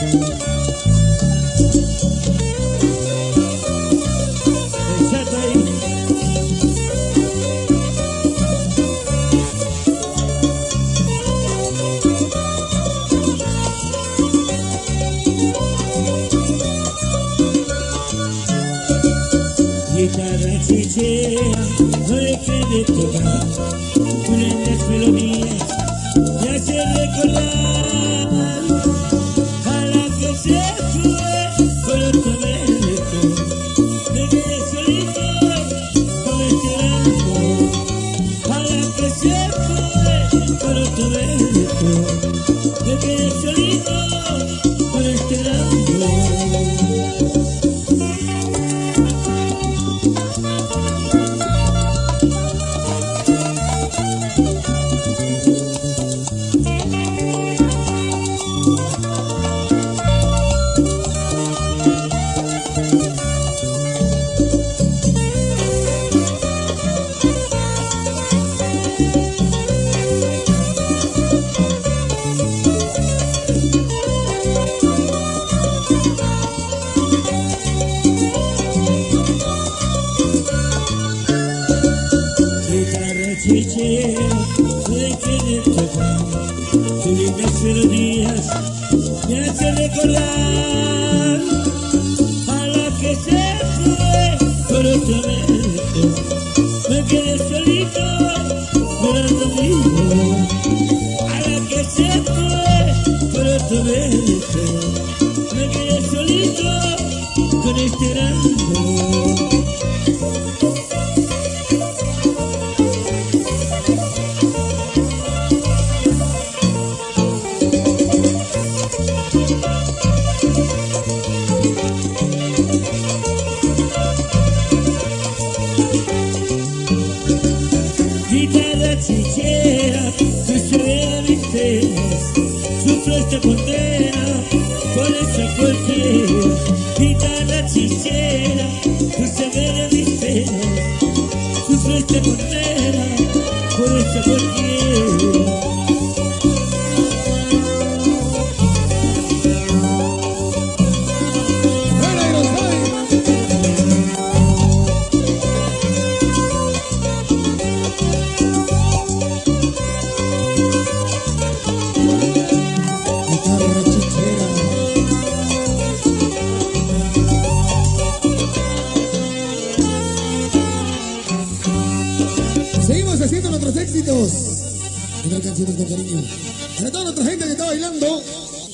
Guitarra chichera, no dejes de tocar, unas melodías me hacen recordar a la que se fue por otro médico. Me quedé solito con este banco, a la que se fue por otro médico. Me quedé solito con este banco. Chichera, no dejes de tocar, tus lindas melodías me hacen recordar a la que se fue por otro médico. Me quedé solito llorando amigo, a la que se fue por otro médico. Me quedé solito con este grano. Guitarra chichera, tú severa mis penas, sufro esta condena, por esa cualquiera. Guitarra chichera, tú severa mis penas, sufro esta condena, por esa cualquiera. Seguimos haciendo nuestros éxitos, unas canciones con cariño para toda nuestra gente que está bailando.